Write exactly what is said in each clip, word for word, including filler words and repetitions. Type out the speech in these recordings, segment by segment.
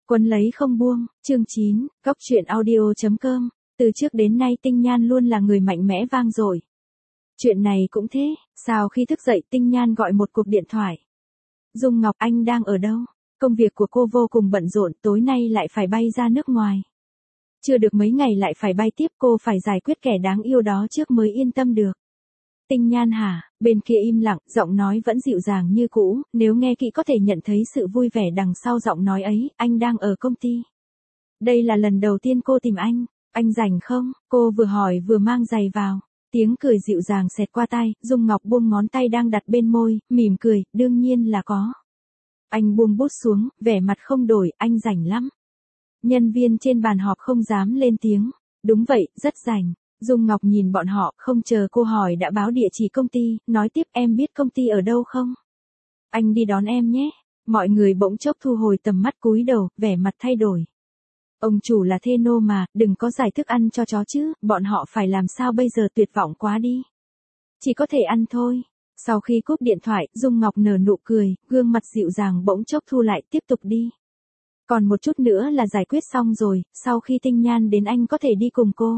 Quấn lấy không buông, chương chín, góc truyện audio.com, từ trước đến nay Tinh Nhan luôn là người mạnh mẽ vang dội. Chuyện này cũng thế, sao khi thức dậy Tinh Nhan gọi một cuộc điện thoại. Dung Ngọc, anh đang ở đâu? Công việc của cô vô cùng bận rộn, tối nay lại phải bay ra nước ngoài. Chưa được mấy ngày lại phải bay tiếp, cô phải giải quyết kẻ đáng yêu đó trước mới yên tâm được. Tinh Nhan hả? Bên kia im lặng, giọng nói vẫn dịu dàng như cũ, nếu nghe kỹ có thể nhận thấy sự vui vẻ đằng sau giọng nói ấy, anh đang ở công ty. Đây là lần đầu tiên cô tìm anh, anh rảnh không? Cô vừa hỏi vừa mang giày vào. Tiếng cười dịu dàng xẹt qua tai, Dung Ngọc buông ngón tay đang đặt bên môi, mỉm cười, đương nhiên là có. Anh buông bút xuống, vẻ mặt không đổi, anh rảnh lắm. Nhân viên trên bàn họp không dám lên tiếng. Đúng vậy, rất rảnh. Dung Ngọc nhìn bọn họ, không chờ cô hỏi đã báo địa chỉ công ty, nói tiếp em biết công ty ở đâu không? Anh đi đón em nhé. Mọi người bỗng chốc thu hồi tầm mắt cúi đầu, vẻ mặt thay đổi. Ông chủ là thê nô mà, đừng có giải thức ăn cho chó chứ, bọn họ phải làm sao bây giờ, tuyệt vọng quá đi. Chỉ có thể ăn thôi. Sau khi cúp điện thoại, Dung Ngọc nở nụ cười, gương mặt dịu dàng bỗng chốc thu lại, tiếp tục đi. Còn một chút nữa là giải quyết xong rồi, sau khi Tinh Nhan đến anh có thể đi cùng cô.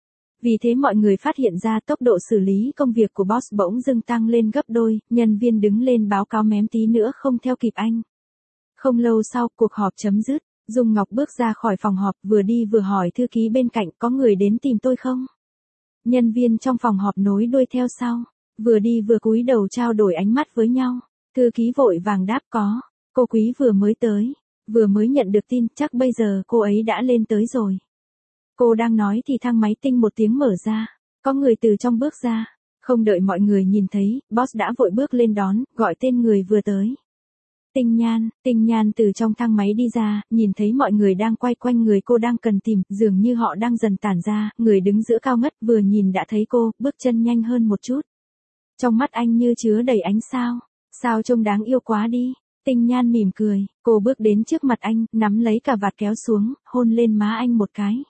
Vì thế mọi người phát hiện ra tốc độ xử lý công việc của boss bỗng dưng tăng lên gấp đôi, nhân viên đứng lên báo cáo mém tí nữa không theo kịp anh. Không lâu sau, cuộc họp chấm dứt, Dung Ngọc bước ra khỏi phòng họp, vừa đi vừa hỏi thư ký bên cạnh, có người đến tìm tôi không? Nhân viên trong phòng họp nối đuôi theo sau, vừa đi vừa cúi đầu trao đổi ánh mắt với nhau. Thư ký vội vàng đáp có, cô Quý vừa mới tới, vừa mới nhận được tin, chắc bây giờ cô ấy đã lên tới rồi. Cô đang nói thì thang máy tinh một tiếng mở ra, có người từ trong bước ra, không đợi mọi người nhìn thấy, boss đã vội bước lên đón, gọi tên người vừa tới. Tinh Nhan, Tinh Nhan từ trong thang máy đi ra, nhìn thấy mọi người đang quay quanh người cô đang cần tìm, dường như họ đang dần tản ra, người đứng giữa cao ngất vừa nhìn đã thấy cô, bước chân nhanh hơn một chút. Trong mắt anh như chứa đầy ánh sao, sao trông đáng yêu quá đi. Tinh Nhan mỉm cười, cô bước đến trước mặt anh, nắm lấy cà vạt kéo xuống, hôn lên má anh một cái.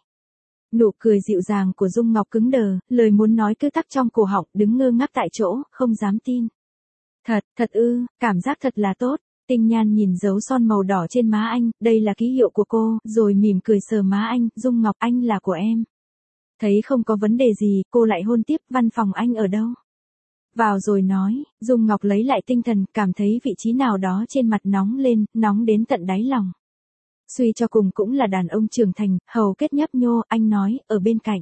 Nụ cười dịu dàng của Dung Ngọc cứng đờ, lời muốn nói cứ tắc trong cổ họng, đứng ngơ ngác tại chỗ, không dám tin. Thật, thật ư, cảm giác thật là tốt. Tinh Nhan nhìn dấu son màu đỏ trên má anh, đây là ký hiệu của cô, rồi mỉm cười sờ má anh, Dung Ngọc, anh là của em. Thấy không có vấn đề gì, cô lại hôn tiếp, văn phòng anh ở đâu? Vào rồi nói, Dung Ngọc lấy lại tinh thần, cảm thấy vị trí nào đó trên mặt nóng lên, nóng đến tận đáy lòng. Suy cho cùng cũng là đàn ông trưởng thành, hầu kết nhấp nhô, anh nói, ở bên cạnh.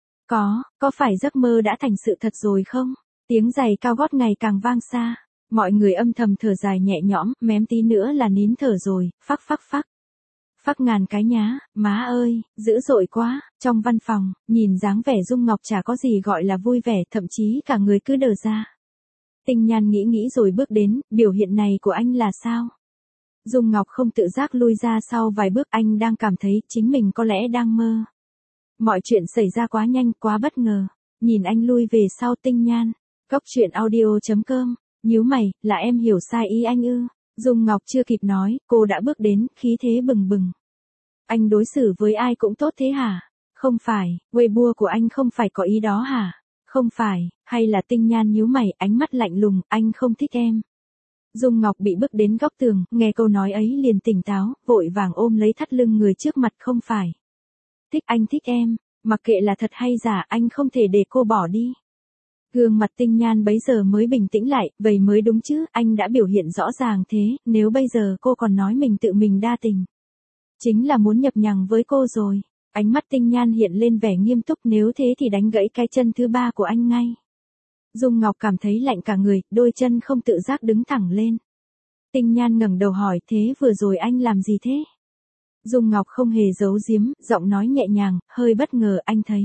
Có, có phải giấc mơ đã thành sự thật rồi không? Tiếng giày cao gót ngày càng vang xa. Mọi người âm thầm thở dài nhẹ nhõm, mém tí nữa là nín thở rồi, phắc phắc phắc. Phắc ngàn cái nhá, má ơi, dữ dội quá. Trong văn phòng, nhìn dáng vẻ Dung Ngọc chả có gì gọi là vui vẻ, thậm chí cả người cứ đờ ra. Tinh Nhan nghĩ nghĩ rồi bước đến, biểu hiện này của anh là sao? Dung Ngọc không tự giác lui ra sau vài bước, anh đang cảm thấy chính mình có lẽ đang mơ. Mọi chuyện xảy ra quá nhanh, quá bất ngờ. Nhìn anh lui về sau. Tinh Nhan, góc truyện audio.com, nhíu mày, là em hiểu sai ý anh ư? Dung Ngọc chưa kịp nói, cô đã bước đến, khí thế bừng bừng. Anh đối xử với ai cũng tốt thế hả? Không phải, Weibo của anh không phải có ý đó hả? Không phải, hay là Tinh Nhan nhíu mày, ánh mắt lạnh lùng, anh không thích em. Dung Ngọc bị bước đến góc tường, nghe câu nói ấy liền tỉnh táo, vội vàng ôm lấy thắt lưng người trước mặt, không phải. Thích, anh thích em, mặc kệ là thật hay giả, anh không thể để cô bỏ đi. Gương mặt Tinh Nhan bấy giờ mới bình tĩnh lại, vậy mới đúng chứ, anh đã biểu hiện rõ ràng thế, nếu bây giờ cô còn nói mình tự mình đa tình. Chính là muốn nhập nhằng với cô rồi. Ánh mắt Tinh Nhan hiện lên vẻ nghiêm túc, nếu thế thì đánh gãy cái chân thứ ba của anh ngay. Dung Ngọc cảm thấy lạnh cả người, đôi chân không tự giác đứng thẳng lên. Tinh Nhan ngẩng đầu hỏi, thế vừa rồi anh làm gì thế? Dung Ngọc không hề giấu giếm, giọng nói nhẹ nhàng, hơi bất ngờ, anh thấy.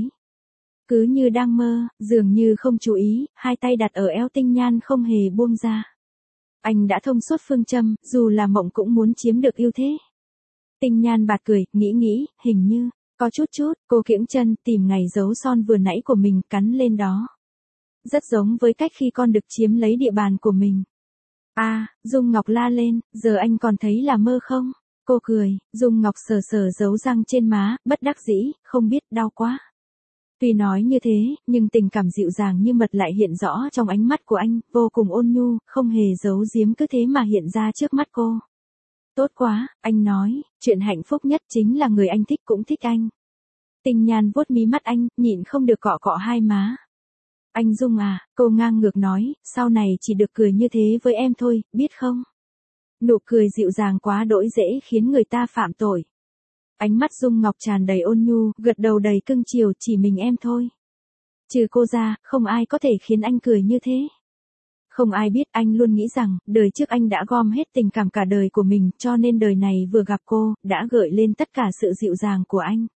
Cứ như đang mơ, dường như không chú ý, hai tay đặt ở eo Tinh Nhan không hề buông ra. Anh đã thông suốt phương châm, dù là mộng cũng muốn chiếm được ưu thế. Tinh Nhan bạt cười, nghĩ nghĩ, hình như, có chút chút, cô kiễng chân, tìm ngày dấu son vừa nãy của mình, cắn lên đó. Rất giống với cách khi con đực chiếm lấy địa bàn của mình. À, Dung Ngọc la lên, giờ anh còn thấy là mơ không? Cô cười, Dung Ngọc sờ sờ dấu răng trên má, bất đắc dĩ, không biết, đau quá. Tuy nói như thế, nhưng tình cảm dịu dàng như mật lại hiện rõ trong ánh mắt của anh, vô cùng ôn nhu, không hề giấu giếm cứ thế mà hiện ra trước mắt cô. Tốt quá, anh nói, chuyện hạnh phúc nhất chính là người anh thích cũng thích anh. Tinh Nhan vuốt mí mắt anh, nhịn không được cọ cọ hai má. Anh Dung à, cô ngang ngược nói, sau này chỉ được cười như thế với em thôi, biết không? Nụ cười dịu dàng quá đỗi dễ khiến người ta phạm tội. Ánh mắt Dung Ngọc tràn đầy ôn nhu, gật đầu đầy cưng chiều, chỉ mình em thôi. Trừ cô ra, không ai có thể khiến anh cười như thế. Không ai biết anh luôn nghĩ rằng, đời trước anh đã gom hết tình cảm cả đời của mình, cho nên đời này vừa gặp cô, đã gợi lên tất cả sự dịu dàng của anh.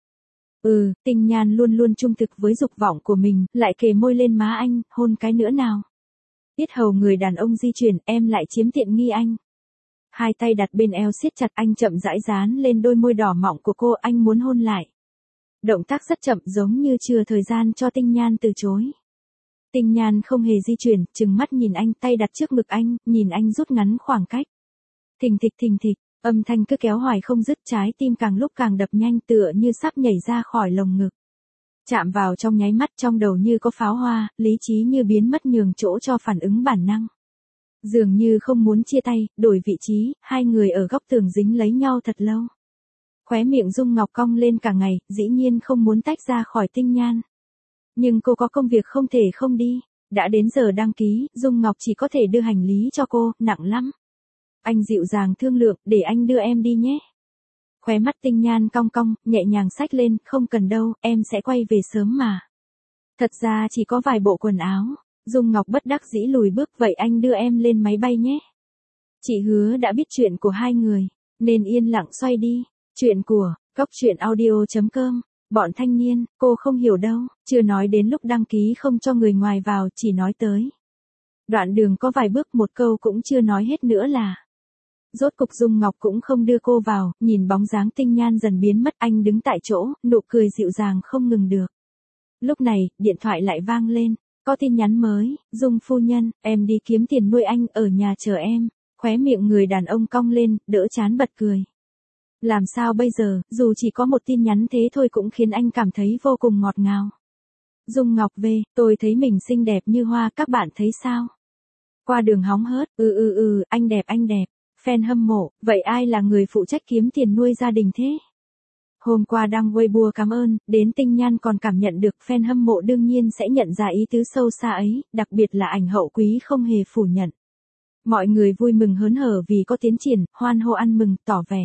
Ừ, Tinh Nhan luôn luôn trung thực với dục vọng của mình, lại kề môi lên má anh, hôn cái nữa nào. Biết hầu người đàn ông di chuyển, em lại chiếm tiện nghi anh. Hai tay đặt bên eo siết chặt, anh chậm rãi dán lên đôi môi đỏ mọng của cô, anh muốn hôn lại. Động tác rất chậm, giống như chừa thời gian cho Tinh Nhan từ chối. Tinh Nhan không hề di chuyển, trừng mắt nhìn anh, tay đặt trước ngực anh, nhìn anh rút ngắn khoảng cách. Thình thịch thình thịch, âm thanh cứ kéo hoài không dứt, trái tim càng lúc càng đập nhanh, tựa như sắp nhảy ra khỏi lồng ngực. Chạm vào trong nháy mắt, trong đầu như có pháo hoa, lý trí như biến mất nhường chỗ cho phản ứng bản năng. Dường như không muốn chia tay, đổi vị trí, hai người ở góc tường dính lấy nhau thật lâu. Khóe miệng Dung Ngọc cong lên cả ngày, dĩ nhiên không muốn tách ra khỏi Tinh Nhan. Nhưng cô có công việc không thể không đi. Đã đến giờ đăng ký, Dung Ngọc chỉ có thể đưa hành lý cho cô, nặng lắm. Anh dịu dàng thương lượng, để anh đưa em đi nhé. Khóe mắt Tinh Nhan cong cong, nhẹ nhàng xách lên, không cần đâu, em sẽ quay về sớm mà. Thật ra chỉ có vài bộ quần áo. Dung Ngọc bất đắc dĩ lùi bước, vậy anh đưa em lên máy bay nhé. Chị hứa đã biết chuyện của hai người, nên yên lặng xoay đi. Chuyện của, cóc truyện audio chấm com. Bọn thanh niên, cô không hiểu đâu, chưa nói đến lúc đăng ký không cho người ngoài vào, chỉ nói tới. Đoạn đường có vài bước, một câu cũng chưa nói hết nữa là. Rốt cục Dung Ngọc cũng không đưa cô vào, nhìn bóng dáng Tinh Nhan dần biến mất, anh đứng tại chỗ, nụ cười dịu dàng không ngừng được. Lúc này, điện thoại lại vang lên, có tin nhắn mới, Dung phu nhân, em đi kiếm tiền nuôi anh, ở nhà chờ em. Khóe miệng người đàn ông cong lên, đỡ chán bật cười. Làm sao bây giờ, dù chỉ có một tin nhắn thế thôi cũng khiến anh cảm thấy vô cùng ngọt ngào. Dung Ngọc về, tôi thấy mình xinh đẹp như hoa, các bạn thấy sao? Qua đường hóng hớt, ừ ừ ừ, anh đẹp anh đẹp. Fan hâm mộ, vậy ai là người phụ trách kiếm tiền nuôi gia đình thế? Hôm qua đăng Weibo cảm ơn, đến Tinh Nhan còn cảm nhận được fan hâm mộ đương nhiên sẽ nhận ra ý tứ sâu xa ấy, đặc biệt là ảnh hậu quý không hề phủ nhận. Mọi người vui mừng hớn hở vì có tiến triển, hoan hô ăn mừng, tỏ vẻ.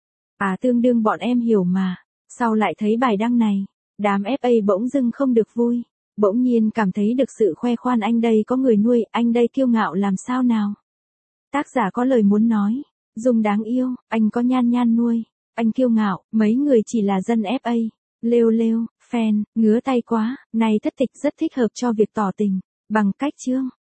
À tương đương bọn em hiểu mà, sau lại thấy bài đăng này, đám ép a bỗng dưng không được vui, bỗng nhiên cảm thấy được sự khoe khoan, anh đây có người nuôi, anh đây kiêu ngạo làm sao nào. Tác giả có lời muốn nói, Dung đáng yêu, anh có Nhan Nhan nuôi, anh kiêu ngạo, mấy người chỉ là dân ép a, lêu lêu, fan, ngứa tay quá, này thất tịch rất thích hợp cho việc tỏ tình, bằng cách chương.